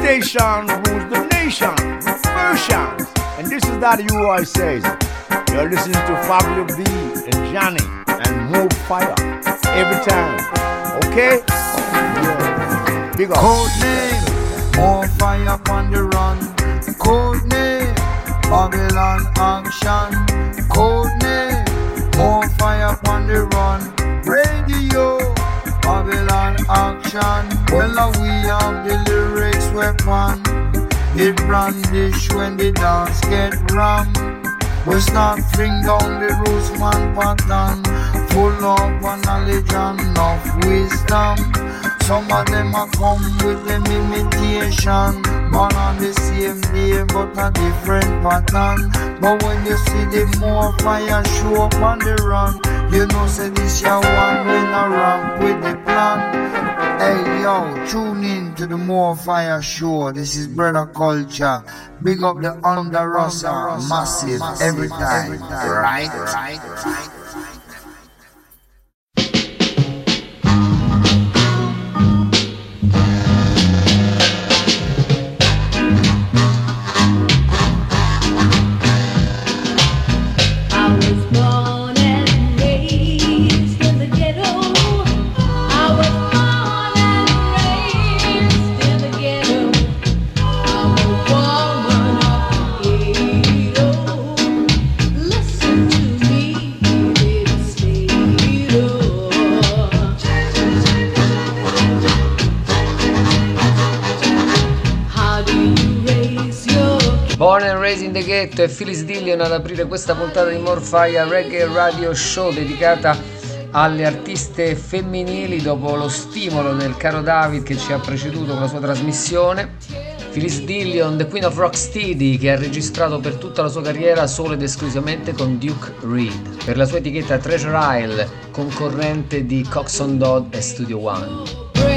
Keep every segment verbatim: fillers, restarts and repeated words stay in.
station rules the nation with versions. And this is that U I says. You're listening to Fabio B and Johnny and More Fire every time. Okay? Yeah. Big up. Code name, More Fire on the run. Code name, Babylon action. Code name, More Fire on the run. Radio, Babylon action. Well, uh, we have the lyrics weapon. It brandish when the dance get rammed. We start bring down the roots man pattern. Full of knowledge and enough wisdom. Some of them are come with them imitation. Born on the same day but a different pattern. But when you see the More Fire show up on the run, you know say this your one when I ramp with the plan. Hey yo, tune in to the More Fire show. This is Brother Culture. Big up the Under Rasta, massive, massive every time. Every time. Right, right, right. Born and Raised in the Ghetto e Phyllis Dillon ad aprire questa puntata di More Fire Reggae Radio Show dedicata alle artiste femminili dopo lo stimolo del caro David che ci ha preceduto con la sua trasmissione. Phyllis Dillon, The Queen of Rocksteady, che ha registrato per tutta la sua carriera solo ed esclusivamente con Duke Reid per la sua etichetta Treasure Isle, concorrente di Coxsone Dodd e Studio One.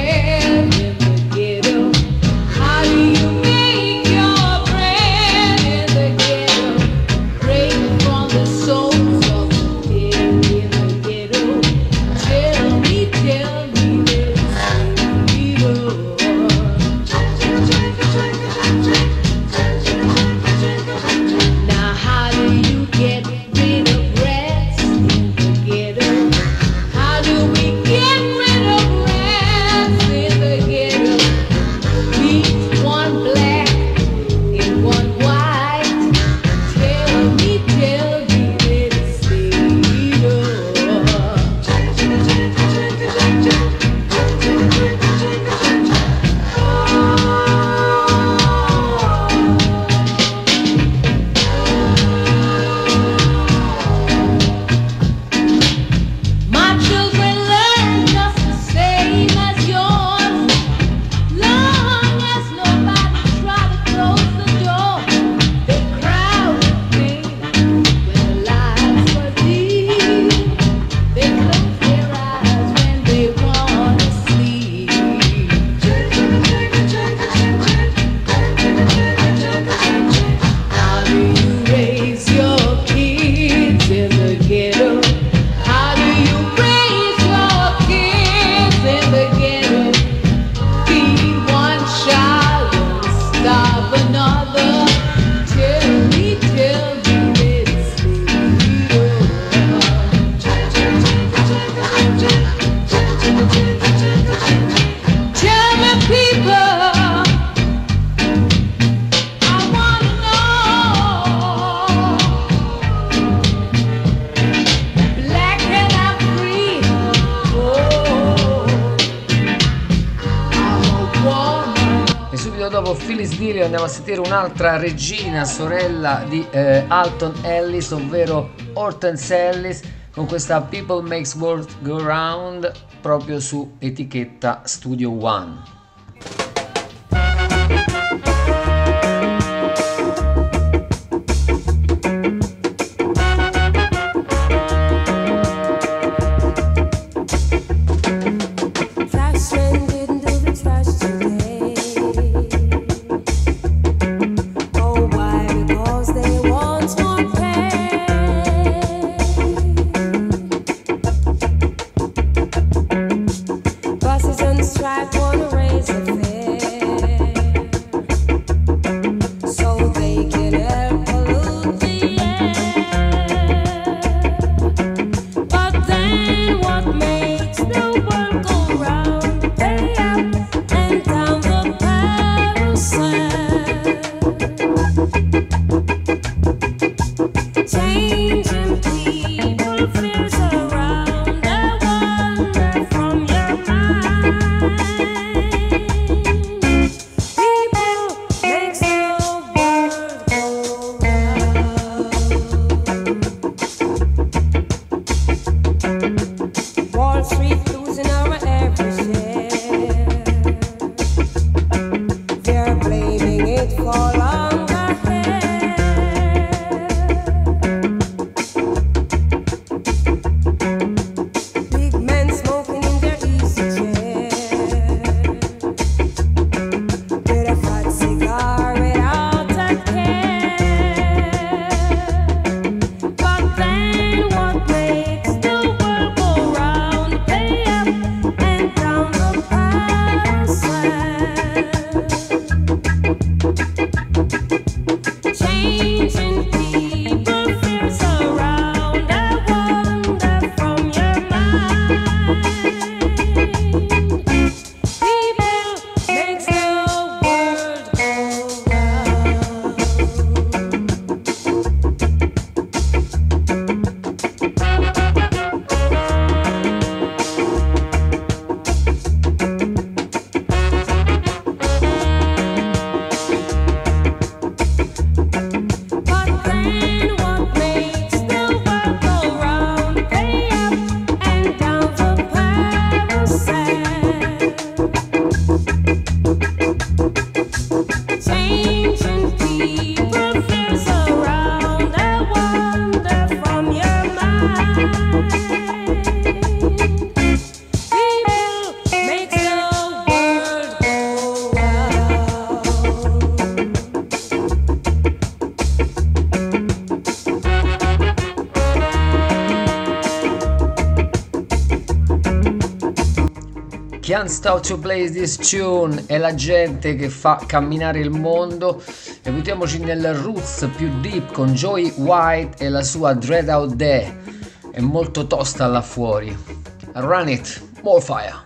Andiamo a sentire un'altra regina, sorella di eh, Alton Ellis, ovvero Hortense Ellis, con questa People Makes World Go Round proprio su etichetta Studio One. Stripe, wanna raise Can't Stop to Play This Tune è la gente che fa camminare il mondo. E buttiamoci nel roots più deep con Joey White e la sua Dread Out There. È molto tosta là fuori. Run it, more fire.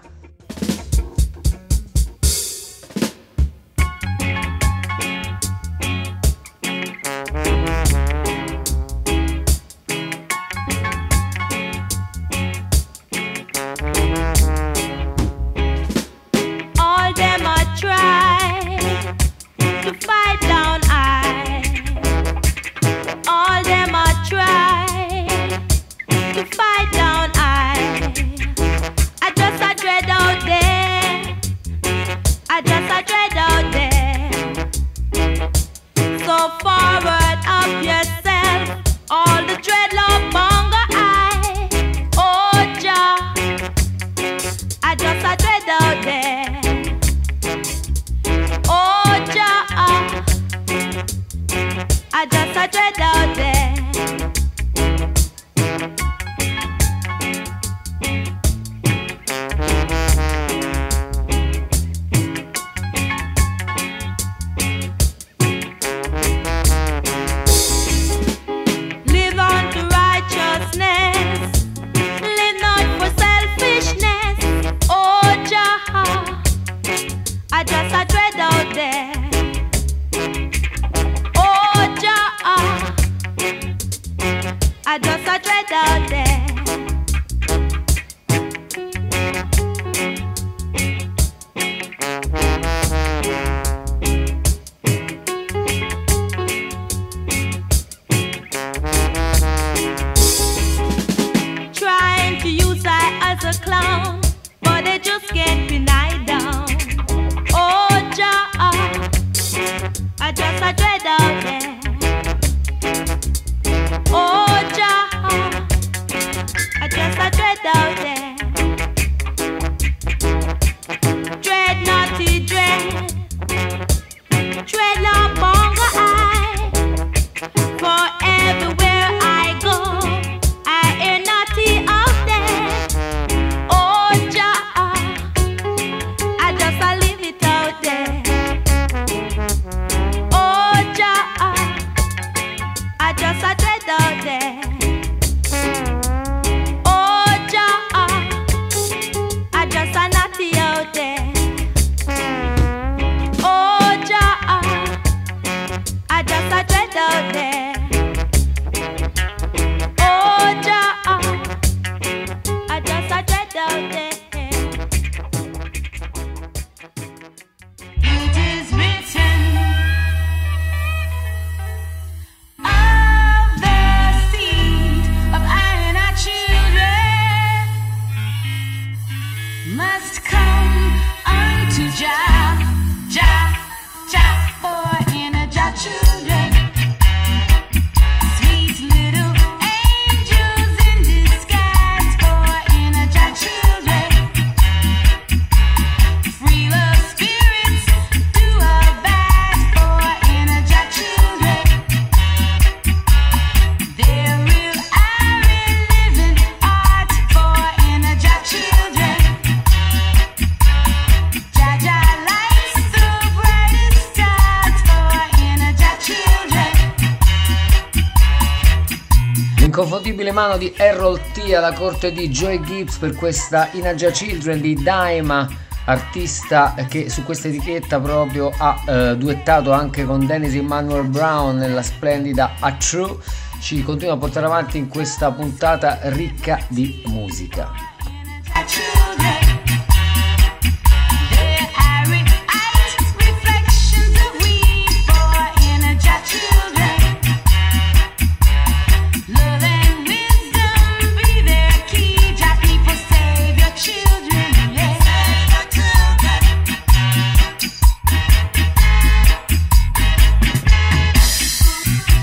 L'inconfondibile mano di Errol T alla corte di Joey Gibbs per questa Inaja Children di Daima, artista che su questa etichetta proprio ha eh, duettato anche con Dennis Emmanuel Brown nella splendida A True. Ci continua a portare avanti in questa puntata ricca di musica.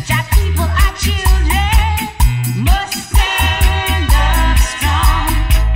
People are children, must stand up strong.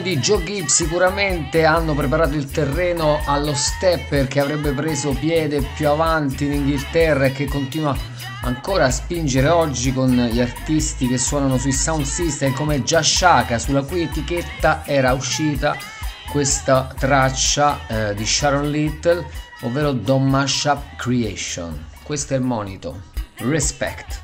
di Joe Gibbs sicuramente hanno preparato il terreno allo stepper che avrebbe preso piede più avanti in Inghilterra e che continua ancora a spingere oggi con gli artisti che suonano sui sound system come Jashaka, sulla cui etichetta era uscita questa traccia eh, di Sharon Little, ovvero Don't Mash Up Creation. Questo è il monito. Respect.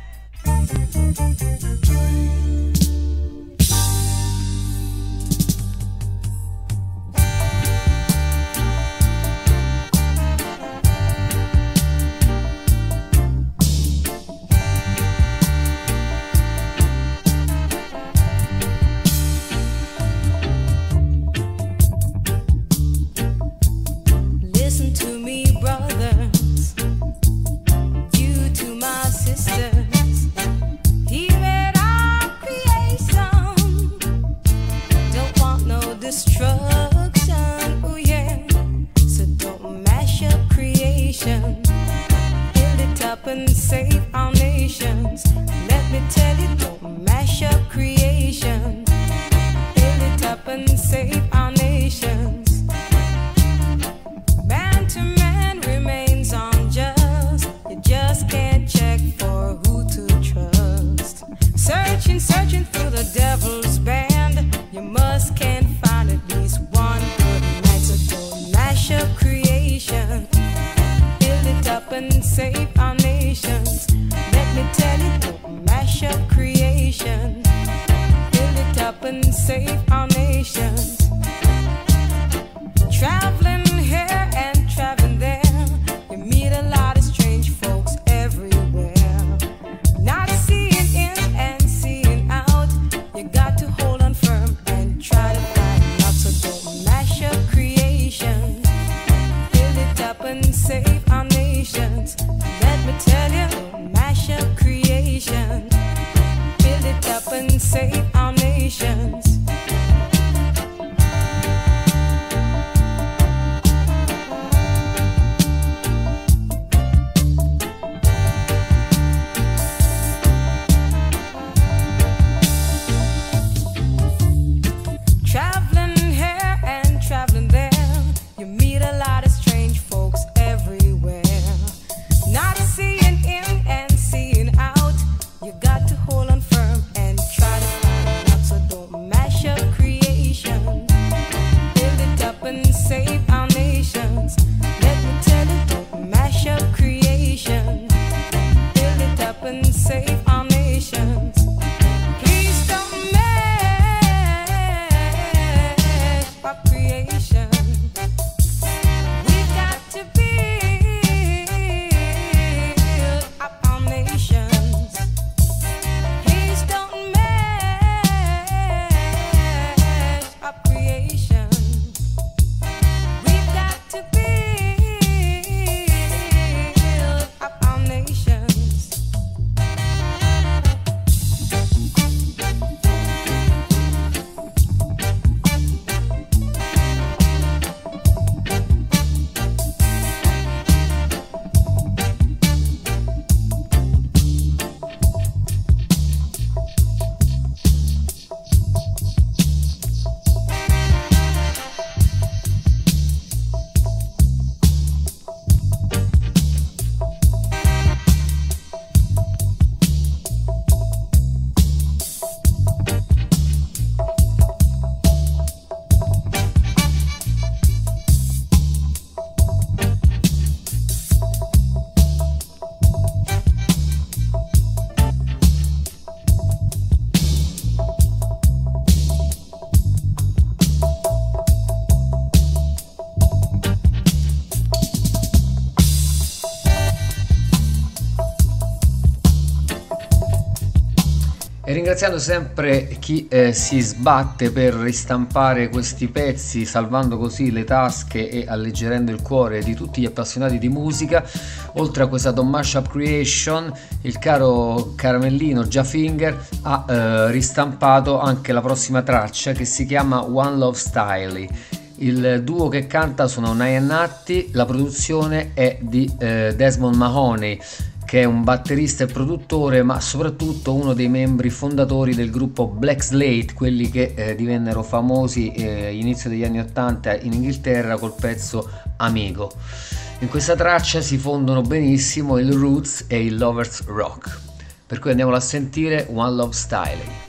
E ringraziando sempre chi eh, si sbatte per ristampare questi pezzi, salvando così le tasche e alleggerendo il cuore di tutti gli appassionati di musica. Oltre a questa Don't Mash Up Creation, il caro Caramellino Jafinger ha eh, ristampato anche la prossima traccia, che si chiama One Love Style. Il duo che canta sono Naya Natti, la produzione è di eh, Desmond Mahoney, che è un batterista e produttore, ma soprattutto uno dei membri fondatori del gruppo Black Slate, quelli che eh, divennero famosi eh, inizio degli anni ottanta in Inghilterra col pezzo Amigo. In questa traccia si fondono benissimo il roots e il lovers rock, per cui andiamolo a sentire One Love Style.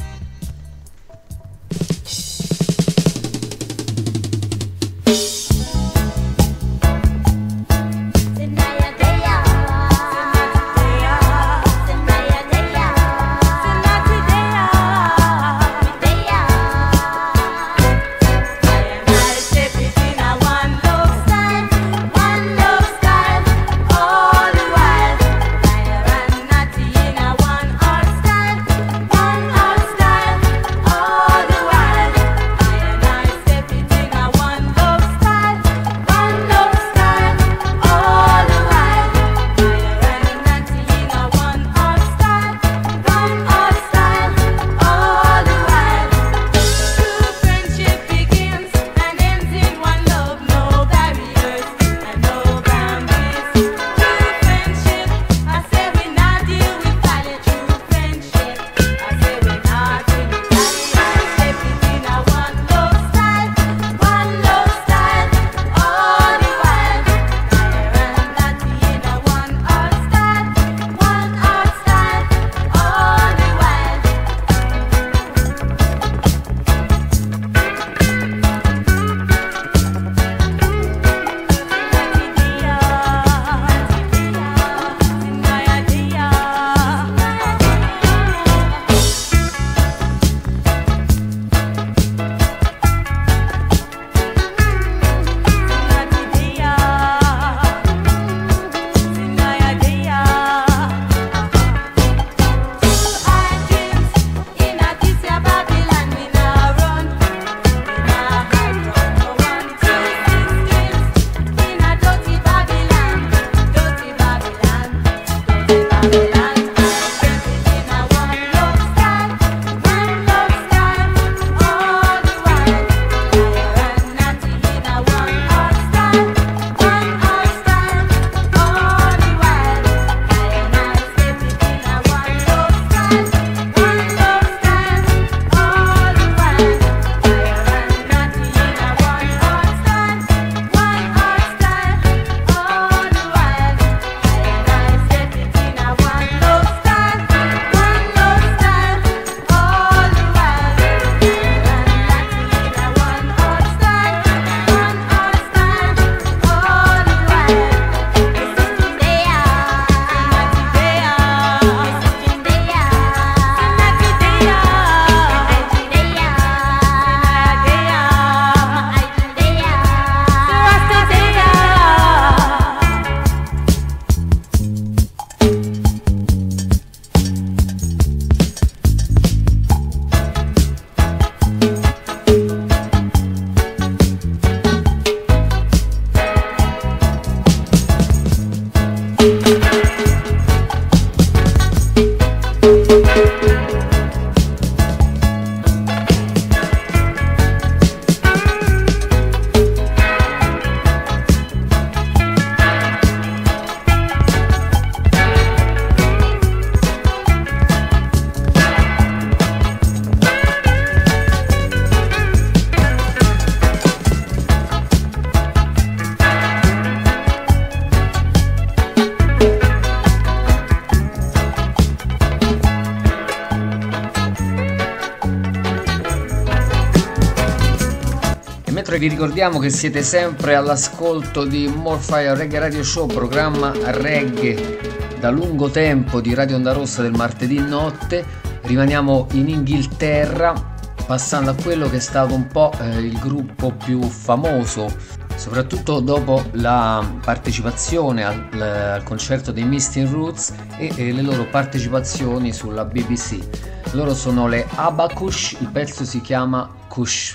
Vi ricordiamo che siete sempre all'ascolto di More Fire Reggae Radio Show, programma reggae da lungo tempo di Radio Onda Rossa del martedì notte. Rimaniamo in Inghilterra, passando a quello che è stato un po' eh, il gruppo più famoso, soprattutto dopo la partecipazione al, al concerto dei Misting Roots e, e le loro partecipazioni sulla B B C. Loro sono le Abakush, il pezzo si chiama Kush.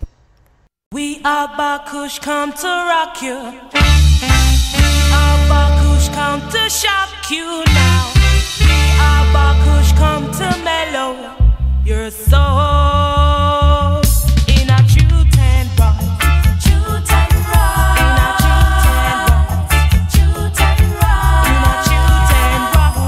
We Abakush come to rock you. We Abakush come to shock you now. We Abakush come to mellow your soul in a true ten rock. True ten rock. In a true ten rock. True ten rock. In a true ten rock.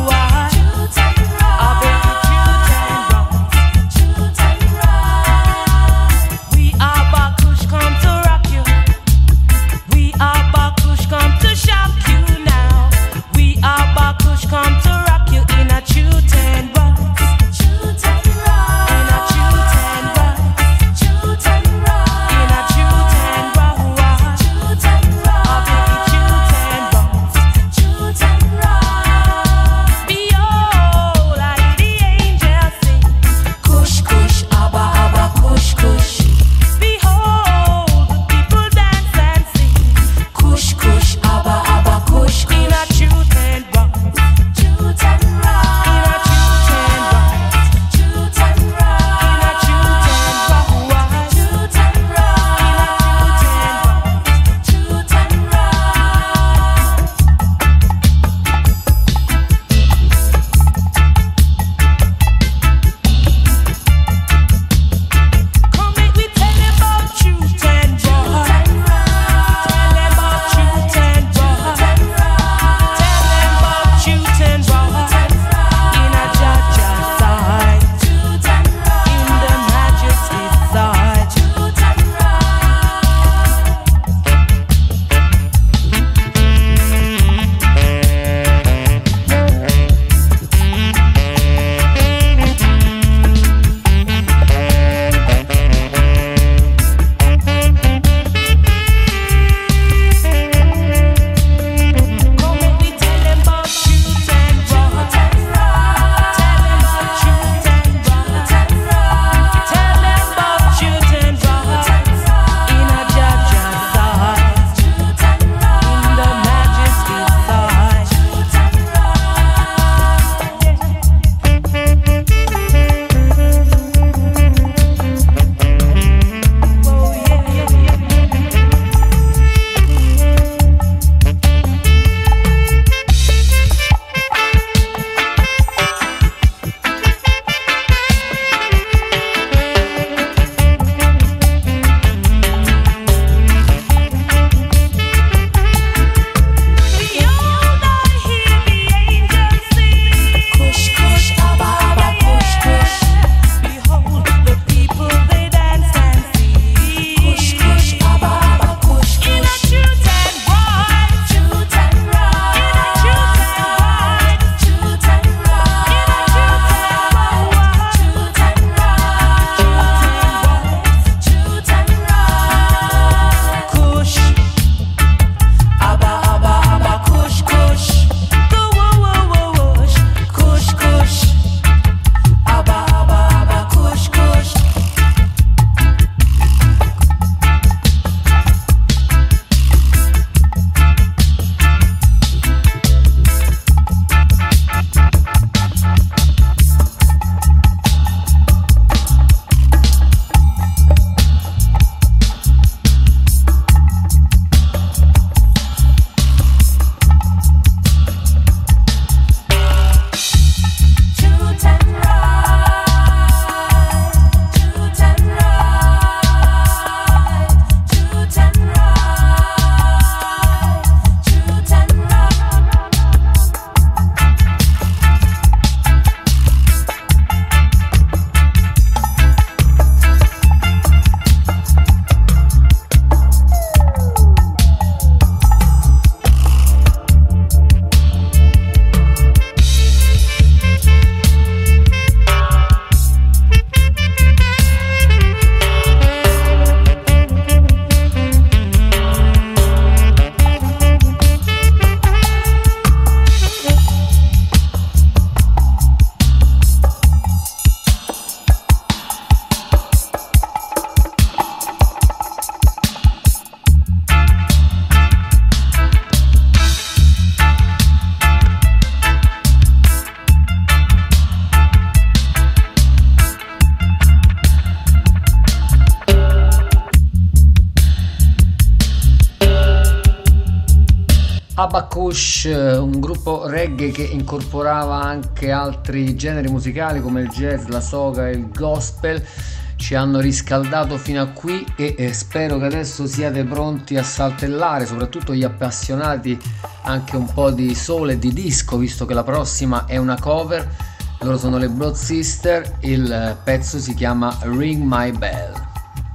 Abakush, un gruppo reggae che incorporava anche altri generi musicali come il jazz, la soca e il gospel, ci hanno riscaldato fino a qui e eh, spero che adesso siate pronti a saltellare, soprattutto gli appassionati anche un po' di soul e di disco, visto che la prossima è una cover. Loro sono le Blood Sister, il pezzo si chiama Ring My Bell.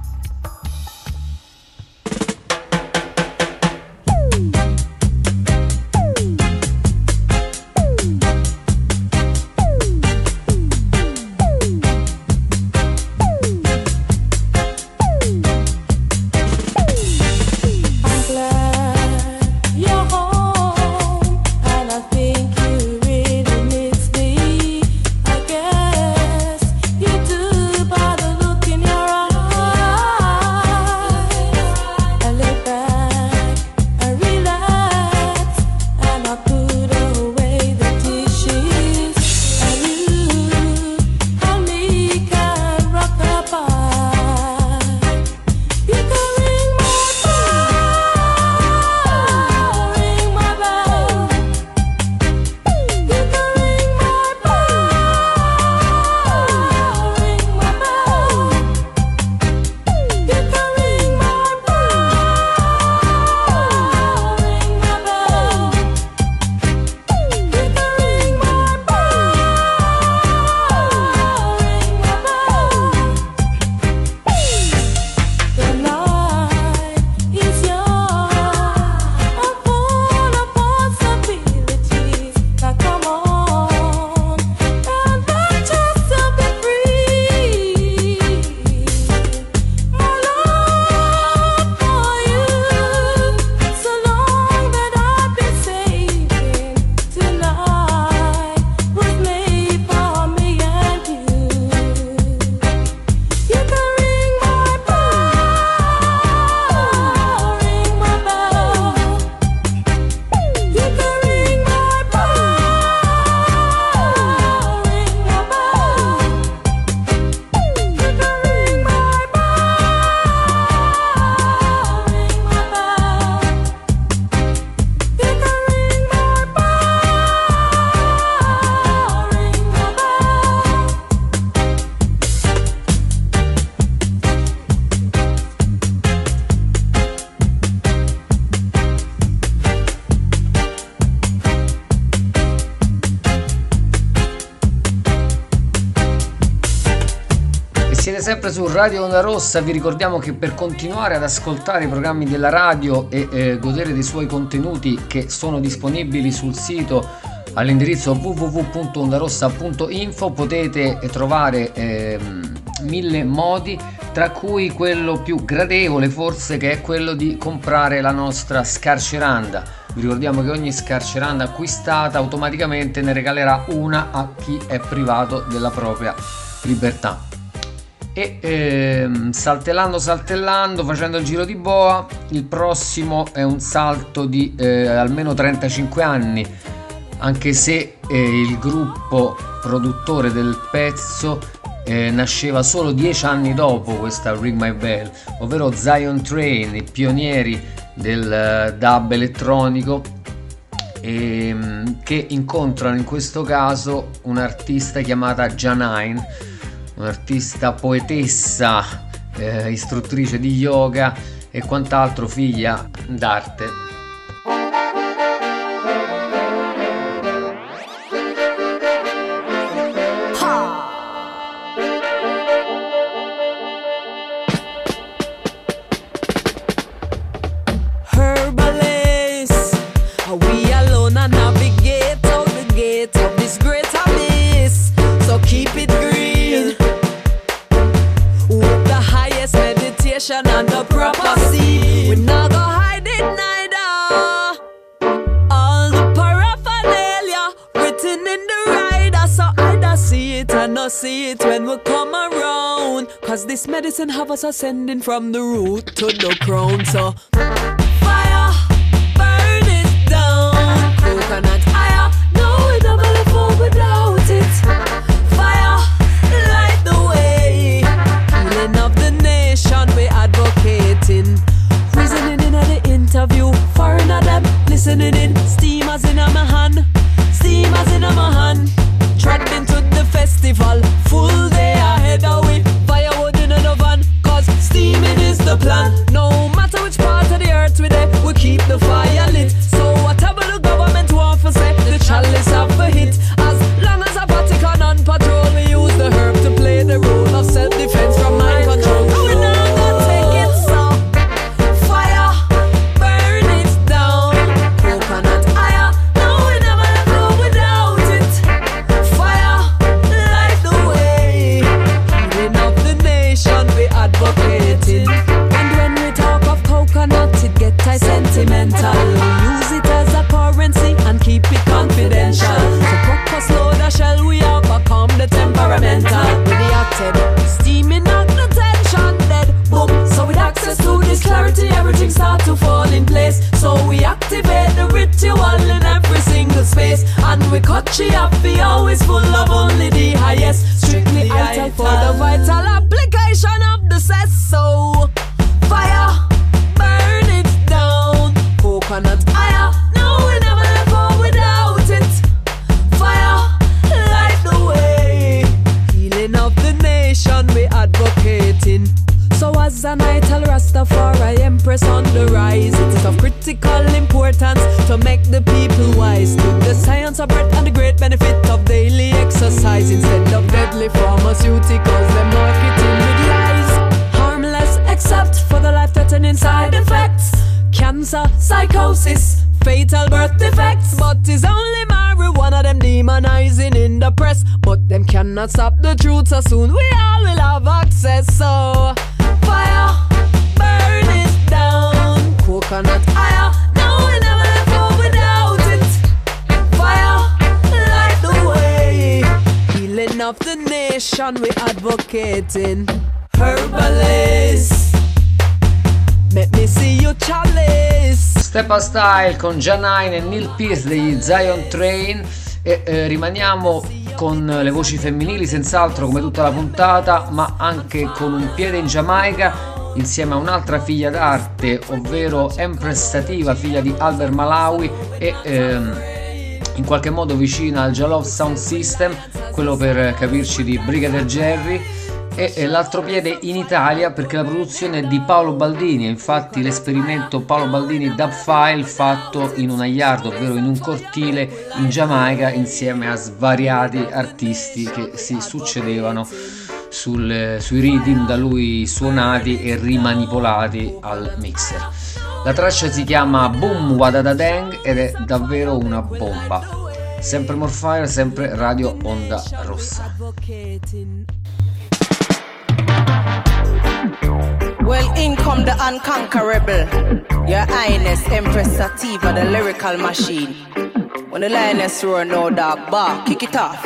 Sempre su Radio Onda Rossa. Vi ricordiamo che per continuare ad ascoltare i programmi della radio e eh, godere dei suoi contenuti, che sono disponibili sul sito all'indirizzo w w w punto ondarossa punto info, potete trovare eh, mille modi, tra cui quello più gradevole forse, che è quello di comprare la nostra scarceranda. Vi ricordiamo che ogni scarceranda acquistata automaticamente ne regalerà una a chi è privato della propria libertà. E ehm, saltellando saltellando, facendo il giro di boa, il prossimo è un salto di eh, almeno trentacinque anni, anche se eh, il gruppo produttore del pezzo eh, nasceva solo dieci anni dopo questa Ring My Bell, ovvero Zion Train, i pionieri del uh, dub elettronico, ehm, che incontrano in questo caso un'artista chiamata Janine, un'artista poetessa, eh, istruttrice di yoga e quant'altro, figlia d'arte. And the proper seed, we not go hide it neither. All the paraphernalia written in the rider, so I see it and not see it when we come around. Cause this medicine have us ascending from the root to the crown. So fire, burn it down. Coconut higher, no we never live for without it. Fire, light the way. Healing of the nation we advocating. Reasoning in the interview, foreigner them listen listening in. Steamers in my hand, steamers in my hand. Treading to the festival, full day ahead of we. Firewood in the van, cause steaming is the plan. No matter which part of the earth we there, we keep the fire lit. So whatever the government want to say, the chalice have a hit. As long as a Vatican on patrol, we use the herb to play the role of self-defense from mind control. We now gonna take it so. Fire, burn it down. Coconut fire, no we never let go without it. Fire, light the way. Healing of the nation, we advocating. And when we talk of coconut, it get I sentimental. Use it as a currency and keep it confidential. So proper slow the shell, we overcome the temperamental. We reacted, steaming out the tension, dead boom. So with access to this clarity, everything start to fall in place. So we activate the ritual in every single space. And we cut she up, we always full of only the highest. Strictly vital for the vital application of the cess. So fire, burn it down. Coconut fire, no we never let go without it. Fire, light the way. Healing of the nation, we advocating. So as an idol Rastafari empress on the rise, it is of critical importance to make the people wise to the science of breath and the great benefit of daily exercise. Instead of deadly pharmaceuticals, them marketing with lies. Harmless except for the life-threatening side effects. Cancer, psychosis, fatal birth defects. But it's only marijuana them demonizing in the press. But them cannot stop the truth, so soon we all will have access. So fire, burn it down. Coconut fire, no we never let go without it. Fire, light the way. Healing of the nation, we advocating. Herbalist, let me see your chalice. Steppa Style con Janine e Neil Pearce degli Zion Train. E eh, rimaniamo con le voci femminili, senz'altro come tutta la puntata, ma anche con un piede in Giamaica insieme a un'altra figlia d'arte, ovvero Empress Sativa, figlia di Albert Malawi e ehm, in qualche modo vicina al Jalov Sound System, quello per capirci di Brigadier Jerry. E, e l'altro piede in Italia perché la produzione è di Paolo Baldini, e infatti l'esperimento Paolo Baldini Dub File fatto in una yard, ovvero in un cortile in Giamaica, insieme a svariati artisti che si succedevano sul, sui rhythm da lui suonati e rimanipolati al mixer. La traccia si chiama Boom Wadada Deng ed è davvero una bomba. Sempre Morfire, sempre Radio Onda Rossa. Well, in come the unconquerable, Your Highness Empress Sativa, the lyrical machine. When the lioness roar, no dog bark, kick it off.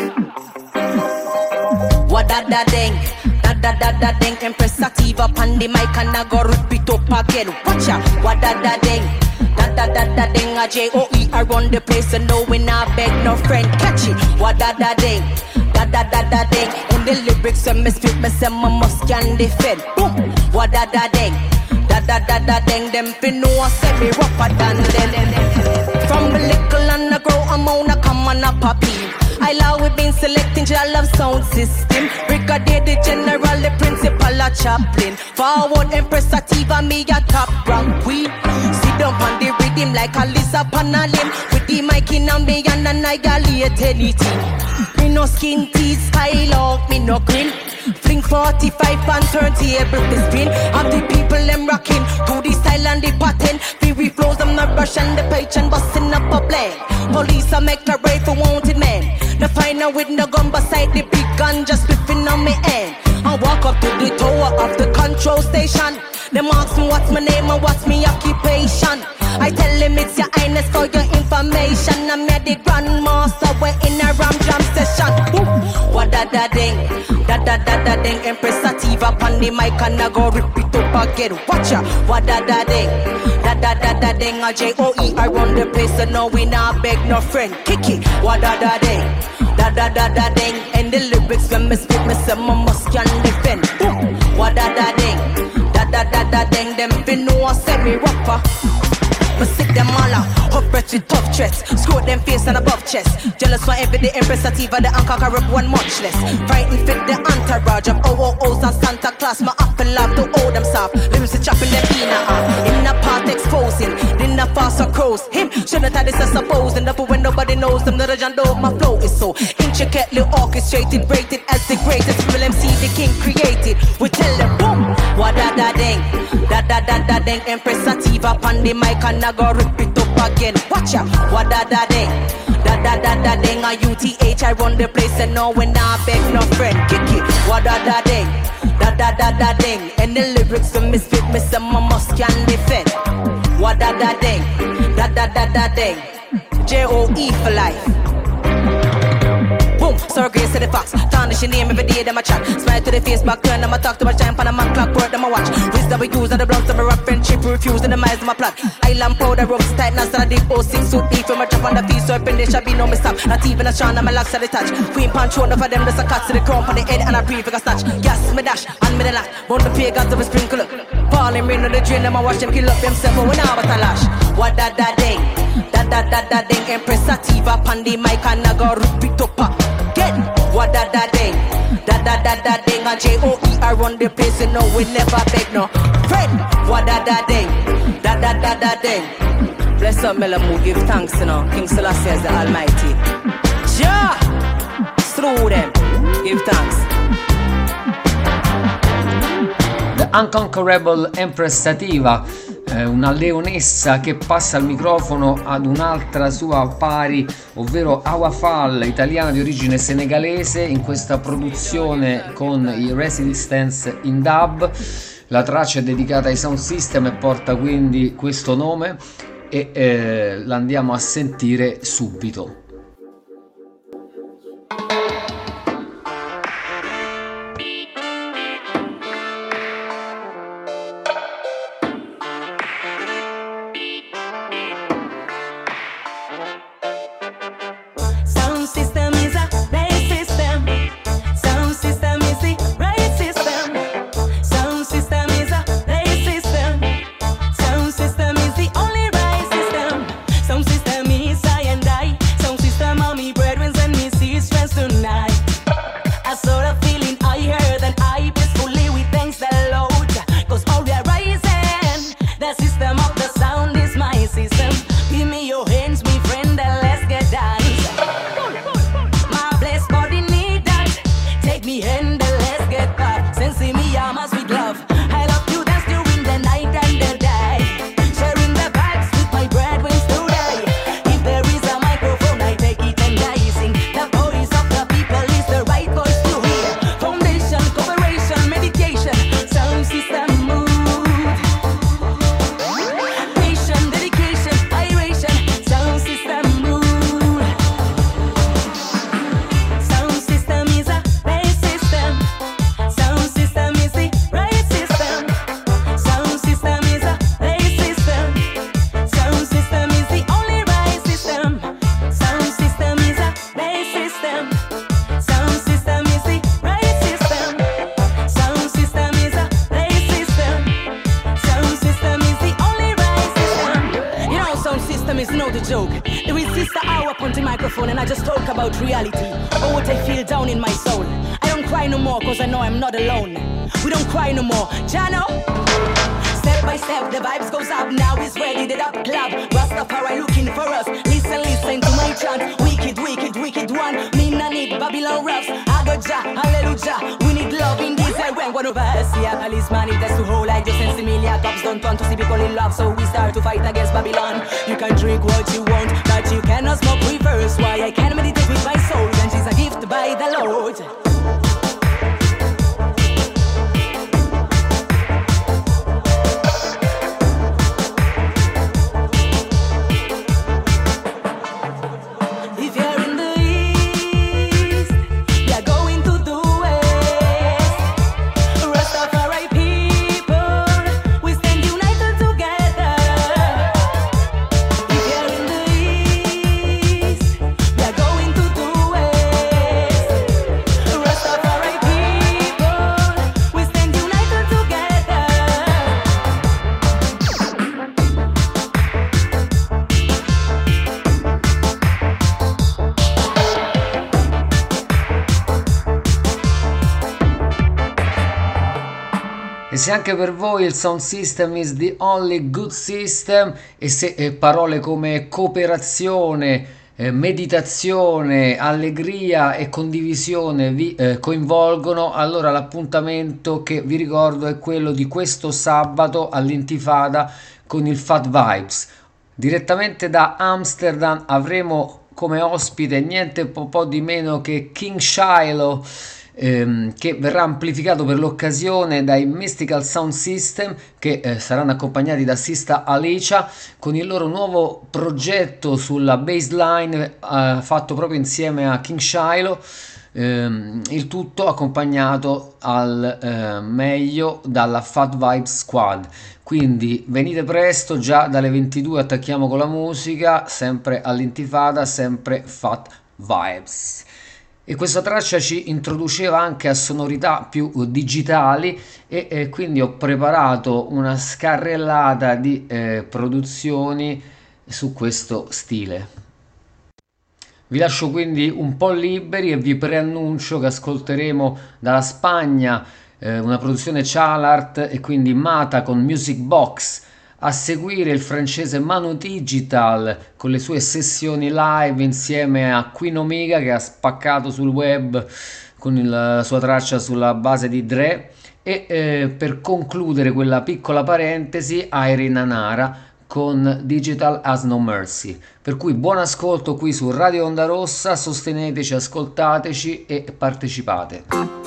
What da da ding, da da da da ding. Empress Sativa pan the mic and I go rip it up again. Watch out, what da da ding, da da da da ding. A J O E around the place and no we not beg no friend. Catch it, what da da ding. Da da da da ding. In the lyrics when me spit, me say my must can defend. Boom, what da da ding. Da da da da ding. Them fin know I say me rougher than them. From the little and I grow, I'm on a come on a poppy. I love we been selecting your love sound system. Brigadier the general, the principal a chaplain. Forward Empress Sativa, me a top rank queen. Sit down on the rhythm like a lizard on a limb. With the mic in on me and annihilate anything. Me no skin teeth, skylock, me no grin. Fling forty-five and turntable to spin. Of the people them rocking to the style and the pattern. Fury flows, I'm not rushing the page and busting up a blend. Police a make a raid for wanted men. The final with the gun beside the big gun just flipping on me end. I walk up to the tower of the control station. Them ask me what's my name and what's my occupation. I tell them it's your highness for your information. I'm at the grandmaster, we're in a ram jam session. What da da ding, da da da da ding. Empress Sativa on the mic and I go rip it up again. Watch out, what da da ding, da da da da ding. A J O E around the place so no we not beg no friend. Kick it, what da da ding, da da da da ding. And the lyrics when me spit me say my must can defend. What da da ding, da da da da ding. Them fin know I say me rapper. but sick them all out. Hot breath with tough threats, screw them face and above chest. Jealous for every day, Empress Sativa, the unconquerable one much less. Frightened fit the entourage of O O Os and Santa Claus. My up and love to hold them soft. Lyrics are chopping their peanut off. In the part exposing, then the fast or crows. Him shouldn't have this as supposing. Therefore when nobody knows them, the legend of my flow is so intricately orchestrated, rated as the greatest real M C the king created. We tell them boom, what da da ding, da da da da ding. Empress Sativa on the mic and I go rip it up again. Watch out, what da da ding, da da da da ding. A U T H I run the place and no when I beg no friend. Kick it, what da da ding, da da da da ding. And the lyrics to misfit me some my must can defend. What da da ding, da da da da ding. J O E for life. Boom, so grace to the fox. Tarnish your name every day, them a chat. Smile to the face, back turn, them a talk to my giant, pan a man clock, work, them a watch. Wisdom we use, and the blunts of my rock friendship, refuse, and the miles of my plot. Island powder, ropes tight, now start a deep oh six suit deep. From a drop on the feet, so open, there shall be no mistake. Not even a strong, and my locks are detached. Queen punch, one of them, there's a cut to the crown for the head, and a prefix a snatch. Yes, me dash, and me the lash. Bone the pagans of a sprinkle. Falling rain on the drain, them a watch them kill up themselves, but when I but a lash. What da da ding, da da da da ding. Empress Sativa, Pandy, Mike, and I go repeat up. Get what da da ding, da da da da ding. And J O E I run the place, you know we never beg no friend. What da da ding, da da da da ding. Bless up, Melamu, give thanks, you know. King Selassie is the Almighty. Ja, through them, give thanks. The Unconquerable Empress Sativa, eh, una leonessa che passa il microfono ad un'altra sua pari, ovvero Awa Fall, italiana di origine senegalese, in questa produzione con i Resistance in dub. La traccia è dedicata ai Sound System e porta quindi questo nome e eh, la andiamo a sentire subito. se anche per voi il sound system is the only good system, e se eh, parole come cooperazione, eh, meditazione, allegria e condivisione vi eh, coinvolgono, allora l'appuntamento che vi ricordo è quello di questo sabato all'Intifada con il Fat Vibes. Direttamente da Amsterdam avremo come ospite niente po', po' di meno che King Shiloh, ehm, che verrà amplificato per l'occasione dai Mystical Sound System, che eh, saranno accompagnati da Sista Alicia con il loro nuovo progetto sulla bassline eh, fatto proprio insieme a King Shiloh. Ehm, il tutto accompagnato al eh, meglio dalla Fat Vibes Squad. Quindi venite presto, già dalle ventidue attacchiamo con la musica, sempre all'Intifada, sempre Fat Vibes. E questa traccia ci introduceva anche a sonorità più digitali e eh, quindi ho preparato una scarrellata di eh, produzioni su questo stile. Vi lascio quindi un po' liberi e vi preannuncio che ascolteremo dalla Spagna eh, una produzione Chalart e quindi Mata con Music Box, a seguire il francese Manu Digital con le sue sessioni live insieme a Queen Omega, che ha spaccato sul web con il, la sua traccia sulla base di Dre, e eh, per concludere quella piccola parentesi Irene Nara con Digital Has No Mercy. Per cui buon ascolto qui su Radio Onda Rossa, sosteneteci, ascoltateci e partecipate.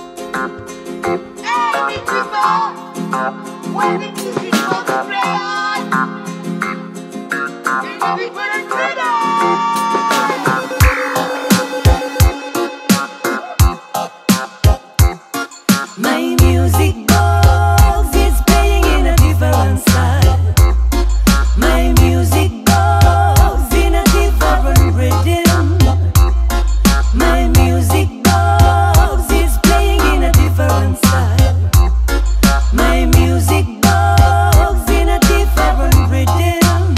My music box is playing in a different style. My music box in a different rhythm. My music box is playing in a different style. My music box in a different rhythm.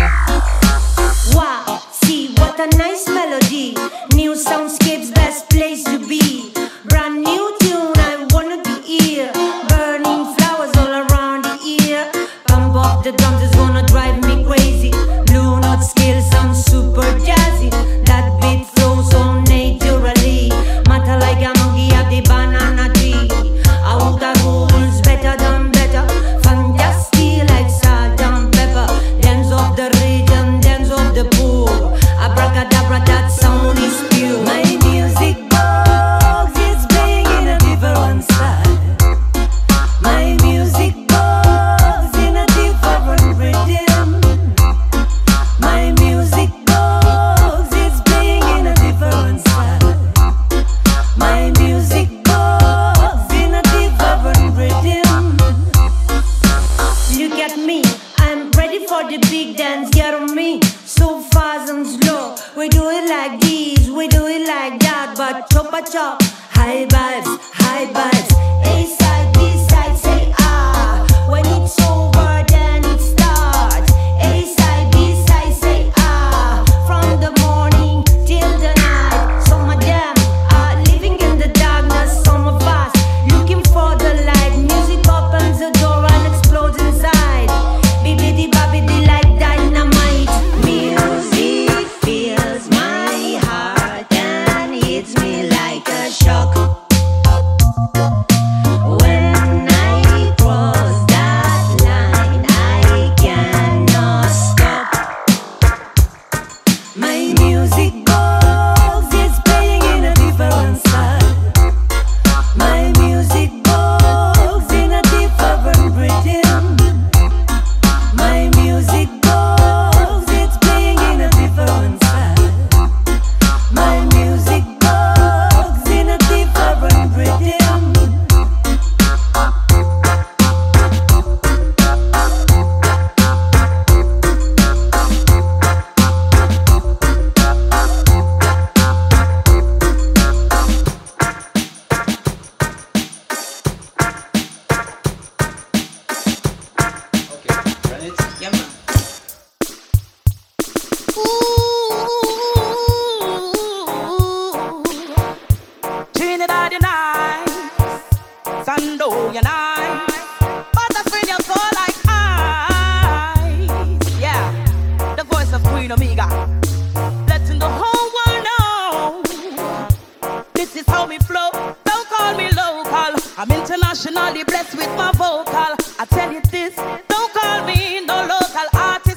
Wow, see what a nice melody. New soundscapes, best place to be. Brand new tune I wanted to hear. Burning flowers all around the ear. Pump up the drums is gonna drive me crazy. Blue note scale sounds super jazzy. That beat flows so naturally. Matter like a monkey at the banana tree. Out of rules, better than better. Fantastic like salt and pepper. Dance of the rhythm, dance of the poor. Abracadabra, that sound is pure. My music box is playing in a different style. My music box in a different rhythm. My music box is playing in a different style. My music box in a different rhythm. Look at me, I'm ready for the big dance. Get on me, so fast and slow. We do it like this, we do it like that, but chop a chop. High vibes, high vibes. A side, B side, say ah. When it's over, then it starts. A side, B side, say ah. From the morning till the night. Some of them are living in the darkness. Some of us looking for the light. Music opens the door and explodes inside. Bibbidi bobbidi like dynamite. Music fills my heart and hits me like a shock.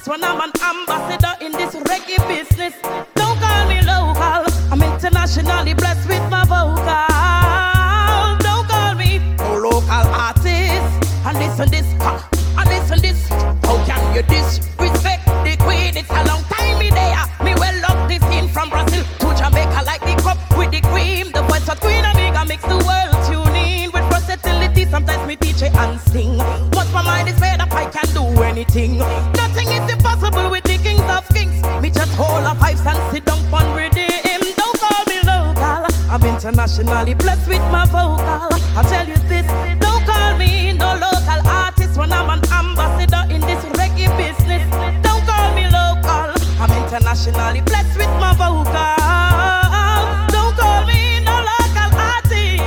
when I'm an ambassador in this reggae business. Don't call me local, I'm internationally blessed with my vocal. Don't call me no local artist. And listen this, uh, and listen this. How can you disrespect the queen? It's a long time me there. Me well love this in from Brazil to Jamaica like the cup with the cream. The voice of Queen Amiga makes the world tune in with versatility. Sometimes me teach it and sing. Once my mind is made up, I can do anything. Nothing is impossible with the kings of kings. Me just hold a pipes and sit down on rhythm. Don't call me local, I'm internationally blessed with my vocal. I'll tell you this, don't call me no local artist when I'm an ambassador in this reggae business. Don't call me local, I'm internationally blessed with my vocal. Don't call me no local artist.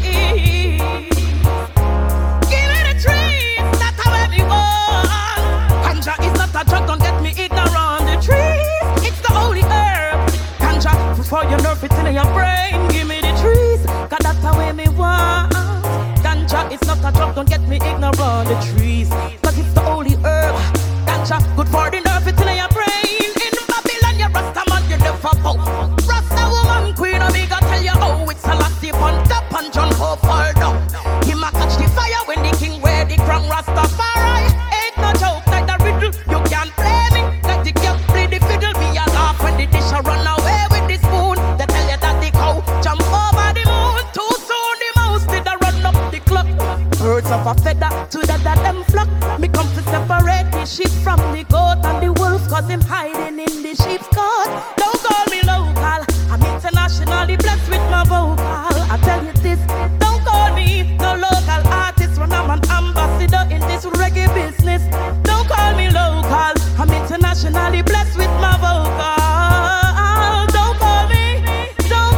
Give me the trees, that's how everyone. Ganja is not a drug, don't get me ignorant. The trees, it's the holy herb. Ganja, before you nerve it in your brain. Give me the trees, cause that's how me want. Ganja, it's not a drug, don't get me ignorant. The trees, cause it's the holy herb. Ganja, good for the nerve it in your brain. In Babylon, you Rasta man, you never bow. Rasta woman, Queen Amiga, tell you how it's a last dip on top and John Ho fall down. Him a catch the fire when the king wear the crown. Rastafari ain't no joke like the riddle. You can't play me like the cat play the fiddle. Me a laugh when the dish a run away with the spoon. They tell you that the cow jump over the moon. Too soon the mouse did a run up the clock. Birds of a feather to the that them flock. Me come to separate the sheep from the goat and the wolf, cause him hiding in the sheep's coat. Don't call me local, I'm internationally blessed with my vocal. I tell you this, don't call me no local artist when I'm an ambassador in this reggae business. Don't call me local, I'm internationally blessed with my vocal. Don't call me, don't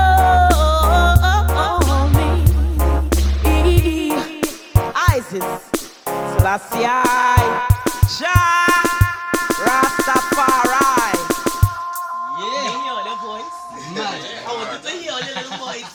call me Isis, Selassie, Jah, Rastafari. Yeah, hear the voice. Man, I wanted to hear your little voice.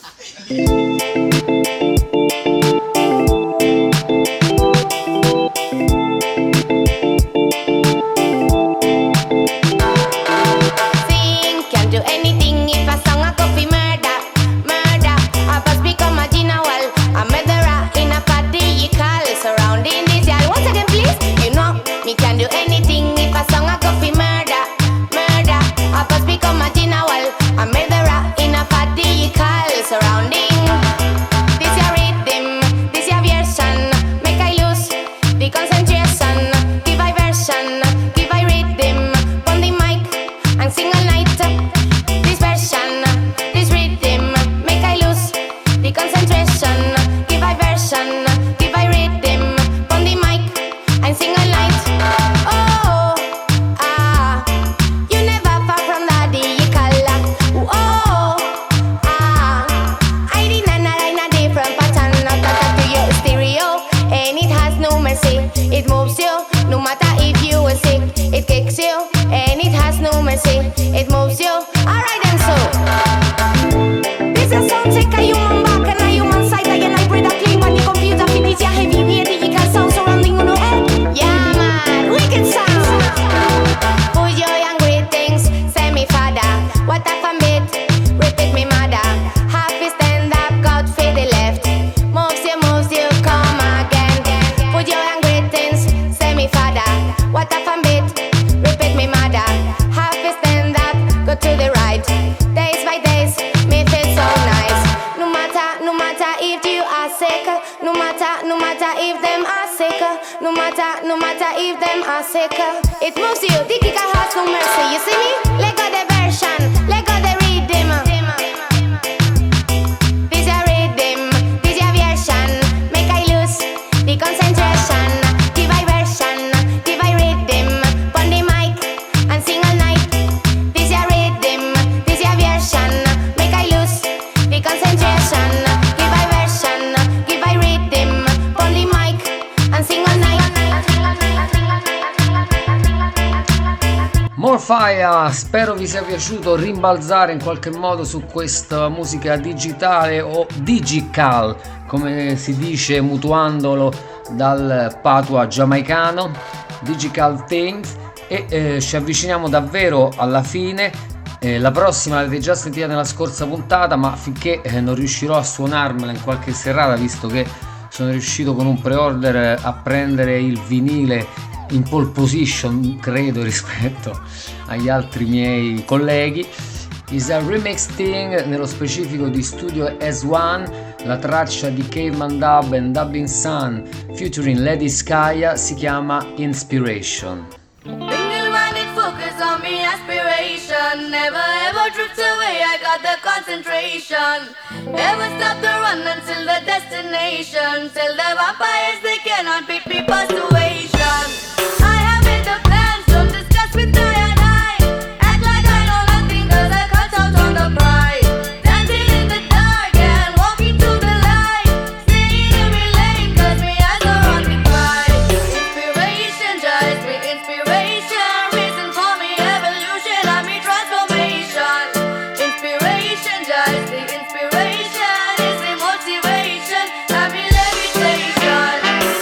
Sing, can do anything if a song a coffee murder, murder. I must become a general, a murderer in a particle surrounding this yard. Once again, please, you know me can do anything if a song a coffee murder, murder. I must become a general, a murderer in a particle surrounding this your rhythm, this your version. Make I lose the concentration. Give I version, give I rhythm on the mic and sing all night. This version, this rhythm, make I lose the concentration. Give I version, give I rhythm on the mic and sing all night. Oh, ah, you never far from daddy, you call. Oh, ah, I did not line a different pattern. Not that to your stereo, and it has no mercy. It moves you, no matter if you are sick. It kicks you, and it has no mercy. It moves you. Alright then, so this is sound take a human back and a human side. Again, I breathe a clean on the computer. Finish your heavy vehicle sound surrounding on the head. Yeah, man, wicked sound. Put your young greetings, say me father. What a family, repeat me mother. Happy stand up, God for the left. Moves you, moves you, come again. Put your young greetings, say me father. What a family, repeat me mother. Happy stand up, go to the right. Days by days, me feel so nice. No matter, no matter if you are sick. No matter, no matter if them are sick. No matter, no matter if them are sick. It moves you, the kicker has no mercy. You see me? Let go the version, let go the rhythm. This your rhythm, this your version. Make I lose the concentration. Give I version, give I rhythm on the mic and sing all night. This your rhythm, this your version. Make I lose the concentration. Give I version, give I rhythm on the mic and sing all night. More Fire, spero vi sia piaciuto rimbalzare in qualche modo su questa musica digitale o digical, come si dice mutuandolo dal patua giamaicano, Digital Things. e eh, ci avviciniamo davvero alla fine. Eh, la prossima l'avete già sentita nella scorsa puntata, ma finché eh, non riuscirò a suonarmela in qualche serata, visto che sono riuscito con un pre-order a prendere il vinile in pole position, credo, rispetto agli altri miei colleghi, is a remix thing, nello specifico di Studio S uno. La traccia di Caveman Dub and Dubbing Sun featuring Lady Skya si chiama Inspiration. Single-minded focus on me aspiration. Never ever drift away, I got the concentration. Never stop the run until the destination. Tell the vampires they cannot beat me persuasion. I have made the plans, don't discuss with I and I. Act like I know nothing cause I cut out on the pride. Dancing in the dark and walking to the light. Staying in every lane cause me has a run to pride. Inspiration drives me, inspiration. Reason for me evolution and me transformation. Inspiration drives me, inspiration. Is the motivation and me levitation.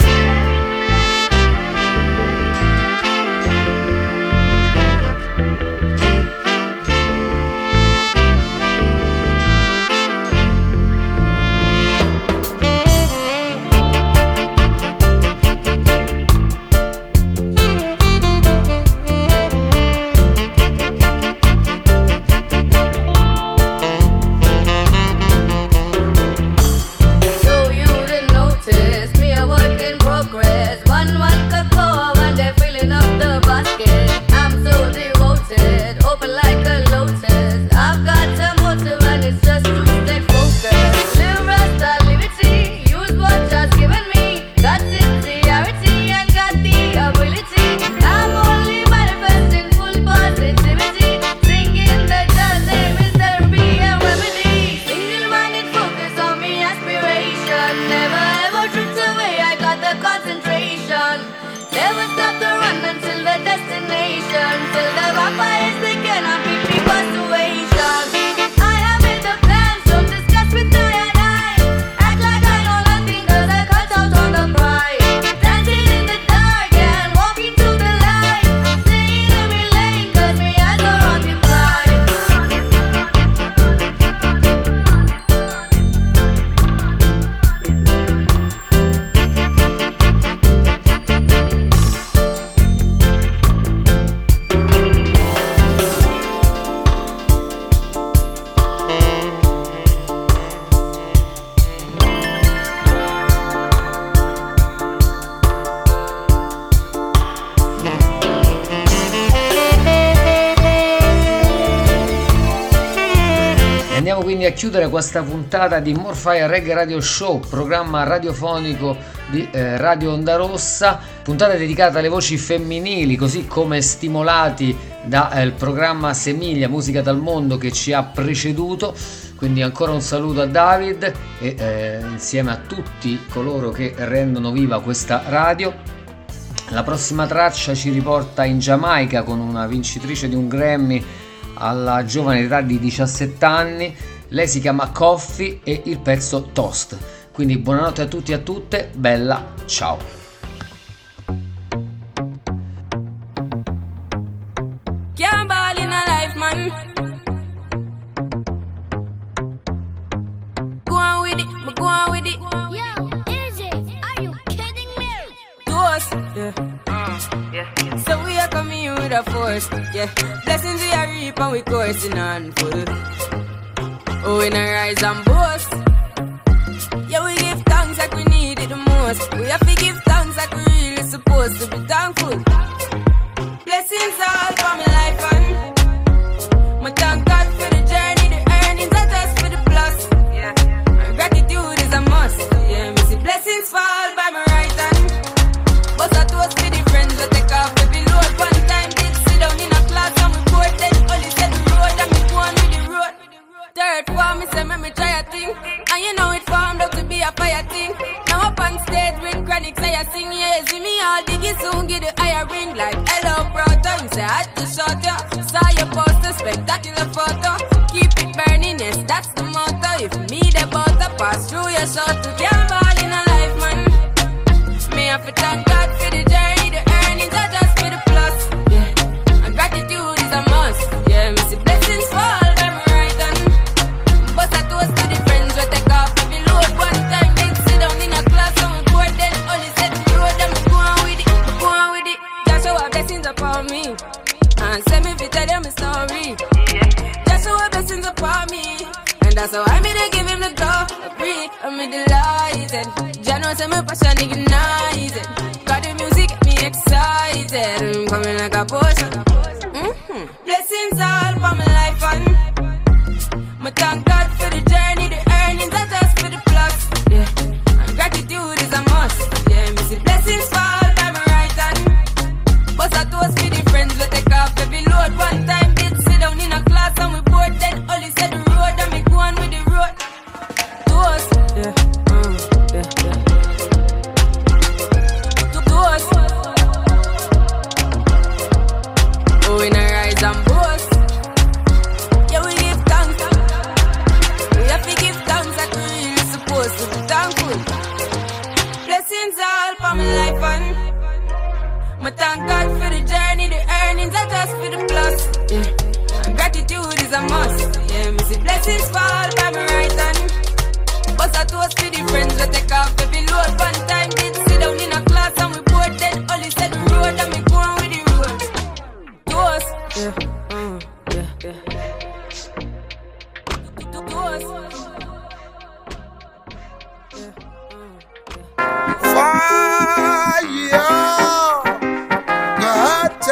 So you didn't notice me a work in progress. One one cocoa, one day filling up the basket. I'm so devoted, open like a lotus. I've got a motive and it's just to stay focused. Live rest, liberty, use what God's given me. Got sincerity and got the ability. I'm only manifesting full positivity. Singing the God's name is therapy and remedy. Single-minded focus on me aspiration. Never ever drift away, I got the concentration. Never stop the run until the destination. Till the vampires they cannot beat me persuasion. I have made the plans, don't discuss with I and I. Act like I know nothing cause I cut out on the pride. Dancing in the dark and walking to the light. Staying in every lane cause me has a run to pride. E andiamo quindi a chiudere questa puntata di More Fire Reggae Radio Show, programma radiofonico di eh, Radio Onda Rossa, puntata dedicata alle voci femminili, così come stimolati dal eh, programma Semiglia Musica dal Mondo che ci ha preceduto. Quindi ancora un saluto a David e eh, insieme a tutti coloro che rendono viva questa radio. La prossima traccia ci riporta in Giamaica con una vincitrice di un Grammy alla giovane età di diciassette anni. Lei si chiama Coffee e il pezzo Toast. Quindi buonanotte a tutti e a tutte, bella, ciao. Can't ball in a life, man. Go on with it, but go on with it. Yo, is it? Are you kidding me? To us, yeah. Yeah. So we are coming in with a force, yeah. Blessings we are reap and we coursing on full. Oh, we not rise and boast. Yeah, we give thanks like we need it the most. We have to give thanks like we really supposed to be thankful. Blessings all for my life and my thank God for the journey, the earnings are just for the plus. Yeah, my gratitude is a must. Yeah, me see blessings fall by my right hand. But I toast for the friends that take off every load. One time did sit down in a class and we bored then only said the road and me go on with the road. Third form, me say me try a thing, and you know it formed out to be a fire thing. Now up on stage with chronic, say I sing, yeah, see me all diggy soon, get the higher ring like hello brother. You say I had to shut ya, saw your poster, spectacular photo. Keep it burning, yes, that's the motto. If me the butter pass through your shot, to can't ball in a life, man. Me have to thank God for the journey, the earnings are just for the plus. Yeah. man send me to tell them a story. Just show blessings upon me. And that's how I made to give him the glory. I'm delighted. Jano say my passion ignited. Got the music get me excited. I'm coming like a potion. Mm-hmm. Blessings all for my life and my thank God for the journey, the earnings, not just for the plus. Yeah, and gratitude is a must. Yeah, me see blessings fall by my right hand. But I toast for the friends we take off every load. One time did sit down in a class and we bored. Then only said the road and me go on with the road. Toast, yeah, mm, yeah, yeah. Toast. Oh, we na rise and boast. Yeah, we give thanks. We have to give thanks like we really supposed to be thankful. Blessings all for my life and my thank God for the journey, the earnings, not just for the plus. Yeah. And gratitude is a must. Yeah, me see blessings fall by my right hand. But I toast for the friends we take off every load. One time did sit down in a class and we bored. Then only said the road and me go on with the road. Toast, yeah, mm, yeah, yeah. Toast. Fire, got a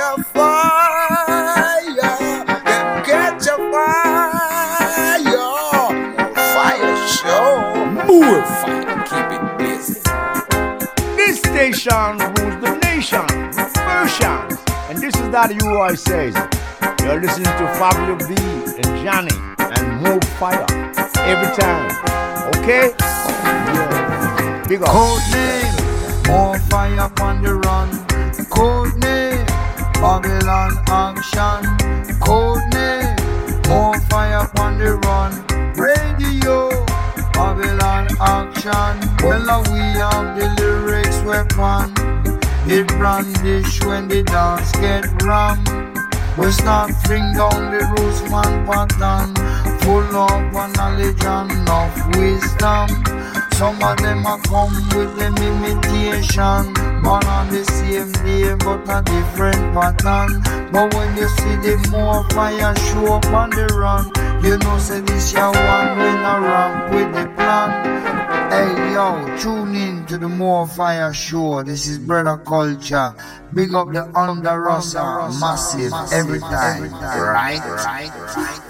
fire, catch a fire, fire show, more fire, keep it blazing. This station rules the nation with versions. And this is that U I says. You're listening to Fabio B and Johnny and More Fire every time. Okay? Yeah. Big up. Code name, more fire on the run. Code name, Babylon action. Code name, more fire on the run. Radio, Babylon action. Well, uh, we have the lyrics weapon. It brandish when the dance get wrong. We start bring down the rules man pattern. Full of knowledge and enough wisdom. Some of them a come with them imitation. Born on the same day but a different pattern. But when you see the more fire show up on the run, you know say this your one when I ramp with the plan. Hey yo, tune in to the More Fire Show. This is Brother Culture. Big up the Under Rossa, massive every time. Right, right, right.